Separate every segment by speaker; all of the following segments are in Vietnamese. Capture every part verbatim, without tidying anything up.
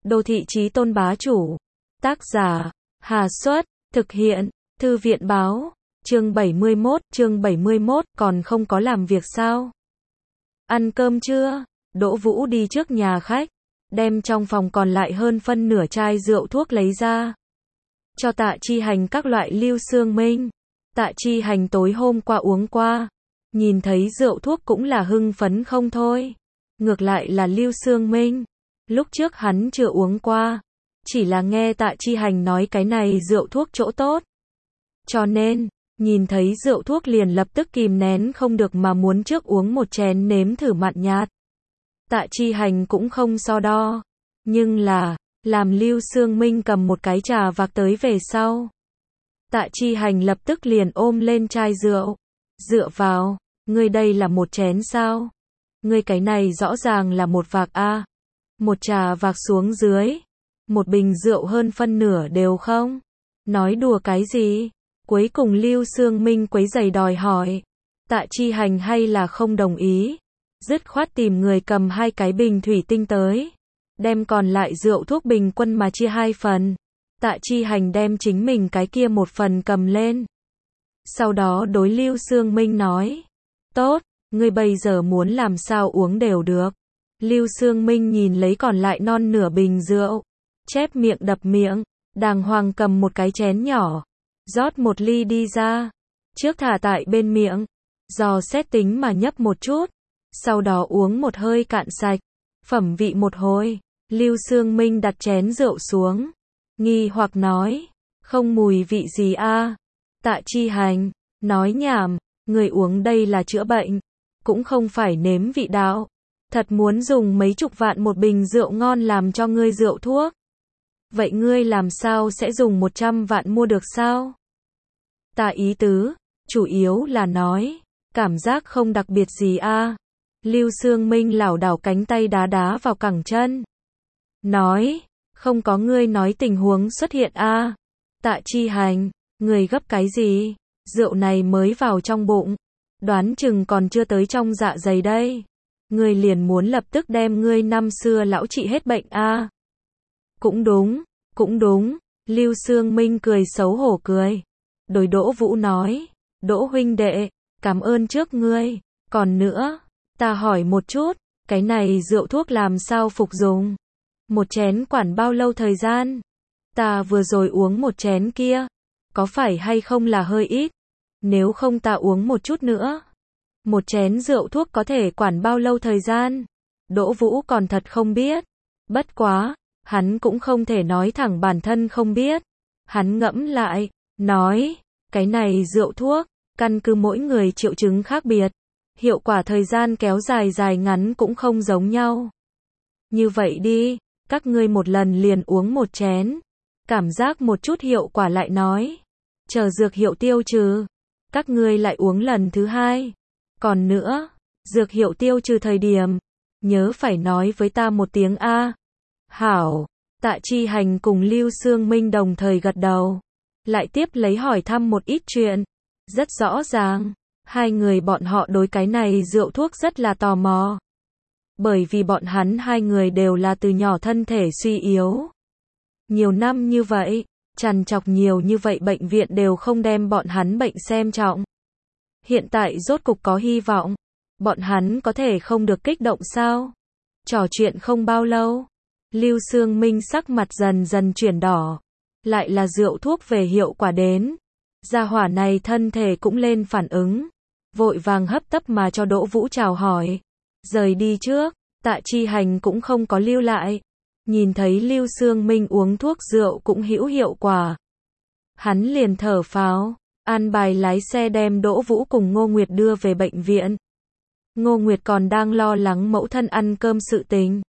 Speaker 1: Đô thị chí tôn bá chủ. Tác giả, Hà Xuất, thực hiện, Thư viện báo, chương bảy mươi mốt, chương bảy mươi mốt, còn không có làm việc sao? Ăn cơm chưa? Đỗ Vũ đi trước nhà khách, đem trong phòng còn lại hơn phân nửa chai rượu thuốc lấy ra. Cho Tạ Chi Hành các loại Lưu Sương Minh. Tạ Chi Hành tối hôm qua uống qua, nhìn thấy rượu thuốc cũng là hưng phấn không thôi. Ngược lại là Lưu Sương Minh, lúc trước hắn chưa uống qua, chỉ là nghe Tạ Chi Hành nói cái này rượu thuốc chỗ tốt. Cho nên, nhìn thấy rượu thuốc liền lập tức kìm nén không được mà muốn trước uống một chén nếm thử mặn nhạt. Tạ Chi Hành cũng không so đo, nhưng là, làm Lưu Sương Minh cầm một cái trà vạc tới về sau. Tạ Chi Hành lập tức liền ôm lên chai rượu, dựa vào, ngươi đây là một chén sao? Ngươi cái này rõ ràng là một vạc a. Một trà vạc xuống dưới, một bình rượu hơn phân nửa đều không? Nói đùa cái gì? Cuối cùng Lưu Sương Minh quấy giày đòi hỏi. Tạ Chi Hành hay là không đồng ý, dứt khoát tìm người cầm hai cái bình thủy tinh tới, đem còn lại rượu thuốc bình quân mà chia hai phần. Tạ Chi Hành đem chính mình cái kia một phần cầm lên. Sau đó đối Lưu Sương Minh nói, tốt, ngươi bây giờ muốn làm sao uống đều được. Lưu Sương Minh nhìn lấy còn lại non nửa bình rượu, chép miệng đập miệng, đàng hoàng cầm một cái chén nhỏ, rót một ly đi ra, trước thả tại bên miệng, dò xét tính mà nhấp một chút, sau đó uống một hơi cạn sạch, phẩm vị một hồi. Lưu Sương Minh đặt chén rượu xuống, nghi hoặc nói, không mùi vị gì a? Tạ Chi Hành, nói nhảm, người uống đây là chữa bệnh, cũng không phải nếm vị đạo. Thật muốn dùng mấy chục vạn một bình rượu ngon làm cho ngươi rượu thuốc. Vậy ngươi làm sao sẽ dùng một trăm vạn mua được sao? Tạ ý tứ, chủ yếu là nói, cảm giác không đặc biệt gì a. Lưu Sương Minh lảo đảo cánh tay đá đá vào cẳng chân. Nói, không có ngươi nói tình huống xuất hiện a. Tạ Chi Hành, người gấp cái gì? Rượu này mới vào trong bụng, đoán chừng còn chưa tới trong dạ dày đây. Ngươi liền muốn lập tức đem ngươi năm xưa lão trị hết bệnh a. Cũng đúng, cũng đúng, Lưu Sương Minh cười xấu hổ cười. Đối Đỗ Vũ nói, Đỗ huynh đệ, cảm ơn trước ngươi, còn nữa, ta hỏi một chút, cái này rượu thuốc làm sao phục dùng? Một chén quản bao lâu thời gian? Ta vừa rồi uống một chén kia, có phải hay không là hơi ít? Nếu không ta uống một chút nữa. Một chén rượu thuốc có thể quản bao lâu thời gian? Đỗ Vũ còn thật không biết. Bất quá, hắn cũng không thể nói thẳng bản thân không biết. Hắn ngẫm lại, nói, cái này rượu thuốc, căn cứ mỗi người triệu chứng khác biệt. Hiệu quả thời gian kéo dài dài ngắn cũng không giống nhau. Như vậy đi, các ngươi một lần liền uống một chén. Cảm giác một chút hiệu quả lại nói. Chờ dược hiệu tiêu trừ, các ngươi lại uống lần thứ hai. Còn nữa, dược hiệu tiêu trừ thời điểm, nhớ phải nói với ta một tiếng A. Hảo, Tạ Chi Hành cùng Lưu Sương Minh đồng thời gật đầu. Lại tiếp lấy hỏi thăm một ít chuyện. Rất rõ ràng, hai người bọn họ đối cái này rượu thuốc rất là tò mò. Bởi vì bọn hắn hai người đều là từ nhỏ thân thể suy yếu. Nhiều năm như vậy, trằn trọc nhiều như vậy bệnh viện đều không đem bọn hắn bệnh xem trọng. Hiện tại rốt cục có hy vọng, bọn hắn có thể không được kích động sao? Trò chuyện không bao lâu, Lưu Sương Minh sắc mặt dần dần chuyển đỏ, lại là rượu thuốc về hiệu quả đến. Gia hỏa này thân thể cũng lên phản ứng, vội vàng hấp tấp mà cho Đỗ Vũ chào hỏi, rời đi trước. Tạ Chi Hành cũng không có lưu lại, nhìn thấy Lưu Sương Minh uống thuốc rượu cũng hữu hiệu quả, hắn liền thở phào. An bài lái xe đem Đỗ Vũ cùng Ngô Nguyệt đưa về bệnh viện. Ngô Nguyệt còn đang lo lắng mẫu thân ăn cơm sự tình.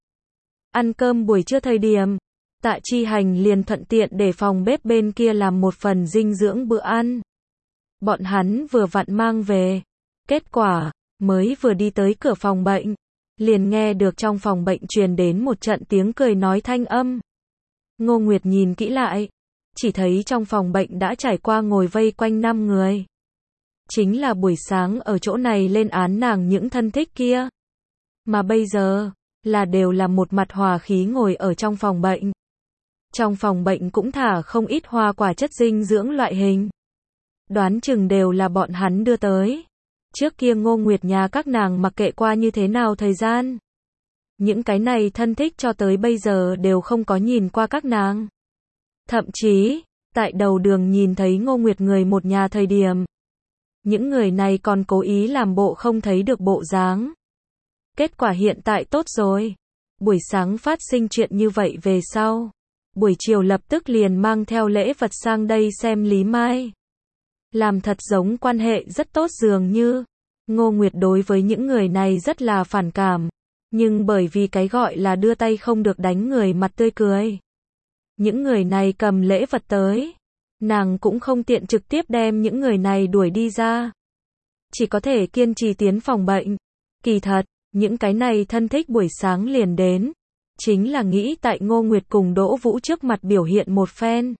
Speaker 1: Ăn cơm buổi trưa thời điểm, Tạ Chi Hành liền thuận tiện để phòng bếp bên kia làm một phần dinh dưỡng bữa ăn. Bọn hắn vừa vặn mang về. Kết quả, mới vừa đi tới cửa phòng bệnh, liền nghe được trong phòng bệnh truyền đến một trận tiếng cười nói thanh âm. Ngô Nguyệt nhìn kỹ lại, chỉ thấy trong phòng bệnh đã trải qua ngồi vây quanh năm người. Chính là buổi sáng ở chỗ này lên án nàng những thân thích kia. Mà bây giờ, là đều là một mặt hòa khí ngồi ở trong phòng bệnh. Trong phòng bệnh cũng thả không ít hoa quả chất dinh dưỡng loại hình. Đoán chừng đều là bọn hắn đưa tới. Trước kia Ngô Nguyệt nhà các nàng mặc kệ qua như thế nào thời gian. Những cái này thân thích cho tới bây giờ đều không có nhìn qua các nàng. Thậm chí, tại đầu đường nhìn thấy Ngô Nguyệt người một nhà thời điểm. Những người này còn cố ý làm bộ không thấy được bộ dáng. Kết quả hiện tại tốt rồi. Buổi sáng phát sinh chuyện như vậy về sau. Buổi chiều lập tức liền mang theo lễ vật sang đây xem Lý Mai. Làm thật giống quan hệ rất tốt dường như. Ngô Nguyệt đối với những người này rất là phản cảm. Nhưng bởi vì cái gọi là đưa tay không được đánh người mặt tươi cười. Những người này cầm lễ vật tới. Nàng cũng không tiện trực tiếp đem những người này đuổi đi ra. Chỉ có thể kiên trì tiến phòng bệnh. Kỳ thật, những cái này thân thích buổi sáng liền đến. Chính là nghĩ tại Ngô Nguyệt cùng Đỗ Vũ trước mặt biểu hiện một phen.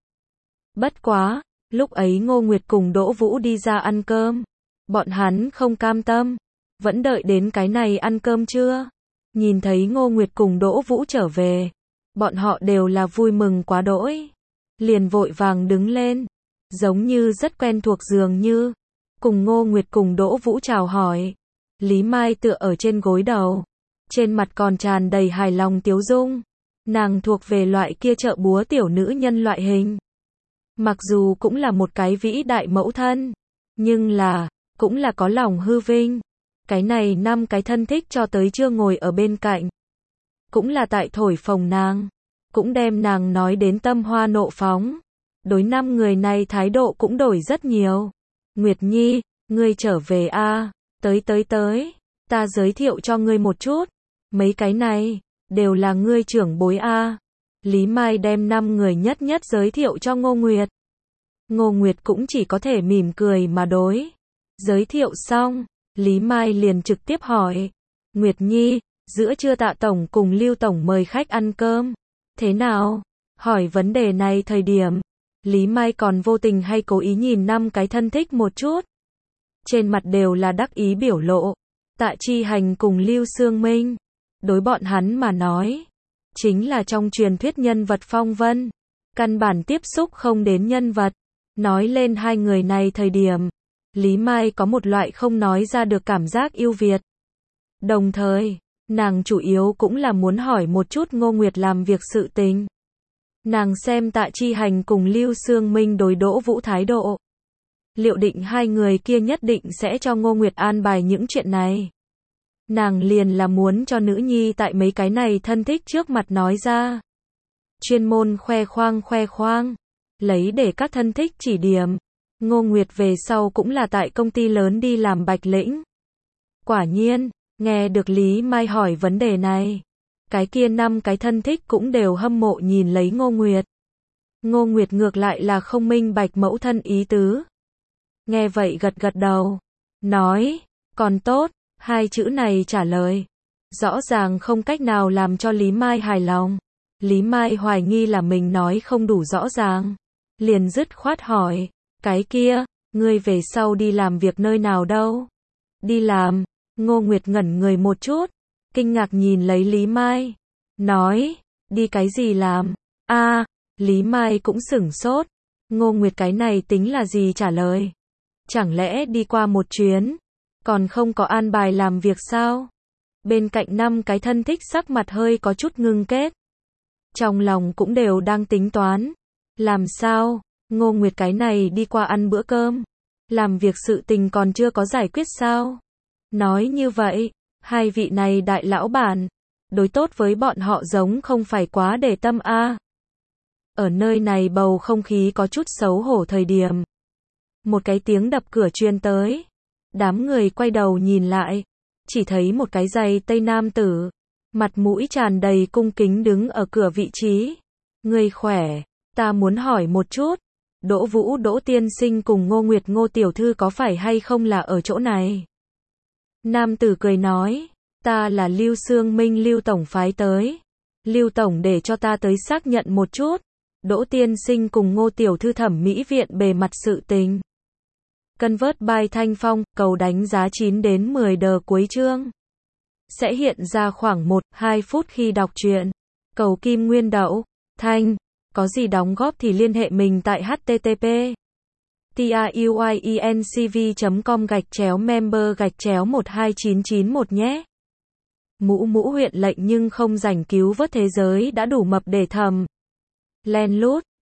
Speaker 1: Bất quá, lúc ấy Ngô Nguyệt cùng Đỗ Vũ đi ra ăn cơm. Bọn hắn không cam tâm. Vẫn đợi đến cái này ăn cơm trưa. Nhìn thấy Ngô Nguyệt cùng Đỗ Vũ trở về. Bọn họ đều là vui mừng quá đỗi. Liền vội vàng đứng lên. Giống như rất quen thuộc dường như. Cùng Ngô Nguyệt cùng Đỗ Vũ chào hỏi. Lý Mai tựa ở trên gối đầu. Trên mặt còn tràn đầy hài lòng tiếu dung. Nàng thuộc về loại kia trợ búa tiểu nữ nhân loại hình. Mặc dù cũng là một cái vĩ đại mẫu thân. Nhưng là, cũng là có lòng hư vinh. Cái này năm cái thân thích cho tới chưa ngồi ở bên cạnh. Cũng là tại thổi phồng nàng. Cũng đem nàng nói đến tâm hoa nộ phóng. Đối năm người này thái độ cũng đổi rất nhiều. Nguyệt Nhi, ngươi trở về a à? Tới tới tới. Ta giới thiệu cho ngươi một chút. Mấy cái này, đều là ngươi trưởng bối a à? Lý Mai đem năm người nhất nhất giới thiệu cho Ngô Nguyệt. Ngô Nguyệt cũng chỉ có thể mỉm cười mà đối. Giới thiệu xong, Lý Mai liền trực tiếp hỏi. Nguyệt Nhi, giữa trưa Tạ Tổng cùng Lưu Tổng mời khách ăn cơm. Thế nào? Hỏi vấn đề này thời điểm. Lý Mai còn vô tình hay cố ý nhìn năm cái thân thích một chút. Trên mặt đều là đắc ý biểu lộ. Tạ Chi Hành cùng Lưu Sương Minh. Đối bọn hắn mà nói. Chính là trong truyền thuyết nhân vật phong vân. Căn bản tiếp xúc không đến nhân vật. Nói lên hai người này thời điểm. Lý Mai có một loại không nói ra được cảm giác yêu Việt. Đồng thời, nàng chủ yếu cũng là muốn hỏi một chút Ngô Nguyệt làm việc sự tình. Nàng xem Tạ Chi Hành cùng Lưu Sương Minh đối Đỗ Vũ thái độ. Liệu định hai người kia nhất định sẽ cho Ngô Nguyệt an bài những chuyện này. Nàng liền là muốn cho nữ nhi tại mấy cái này thân thích trước mặt nói ra. Chuyên môn khoe khoang khoe khoang. Lấy để các thân thích chỉ điểm. Ngô Nguyệt về sau cũng là tại công ty lớn đi làm bạch lĩnh. Quả nhiên, nghe được Lý Mai hỏi vấn đề này. Cái kia năm cái thân thích cũng đều hâm mộ nhìn lấy Ngô Nguyệt. Ngô Nguyệt ngược lại là không minh bạch mẫu thân ý tứ. Nghe vậy gật gật đầu. Nói, còn tốt, hai chữ này trả lời. Rõ ràng không cách nào làm cho Lý Mai hài lòng. Lý Mai hoài nghi là mình nói không đủ rõ ràng. Liền dứt khoát hỏi, cái kia, ngươi về sau đi làm việc nơi nào đâu? Đi làm, Ngô Nguyệt ngẩn người một chút. Kinh ngạc nhìn lấy Lý Mai. Nói, đi cái gì làm? A, à, Lý Mai cũng sửng sốt. Ngô Nguyệt cái này tính là gì trả lời? Chẳng lẽ đi qua một chuyến, còn không có an bài làm việc sao? Bên cạnh năm cái thân thích sắc mặt hơi có chút ngưng kết. Trong lòng cũng đều đang tính toán. Làm sao? Ngô Nguyệt cái này đi qua ăn bữa cơm. Làm việc sự tình còn chưa có giải quyết sao? Nói như vậy, hai vị này đại lão bản, đối tốt với bọn họ giống không phải quá để tâm a. À. Ở nơi này bầu không khí có chút xấu hổ thời điểm. Một cái tiếng đập cửa truyền tới. Đám người quay đầu nhìn lại. Chỉ thấy một cái giày tây nam tử. Mặt mũi tràn đầy cung kính đứng ở cửa vị trí. Người khỏe, ta muốn hỏi một chút. Đỗ Vũ Đỗ tiên sinh cùng Ngô Nguyệt Ngô tiểu thư có phải hay không là ở chỗ này? Nam tử cười nói. Ta là Lưu Sương Minh Lưu Tổng phái tới. Lưu Tổng để cho ta tới xác nhận một chút. Đỗ tiên sinh cùng Ngô tiểu thư thẩm mỹ viện bề mặt sự tình. Convert by Thanh Phong, cầu đánh giá chín đến mười đờ cuối chương. sẽ hiện ra khoảng một đến hai phút khi đọc truyện. Cầu Kim Nguyên Đậu, Thanh, có gì đóng góp thì liên hệ mình tại h t t p truyencv chấm com gạch chéo member gạch chéo một hai chín chín một nhé. Mũ mũ huyện lệnh nhưng không rảnh cứu vớt thế giới đã đủ mập để thầm. Len lút.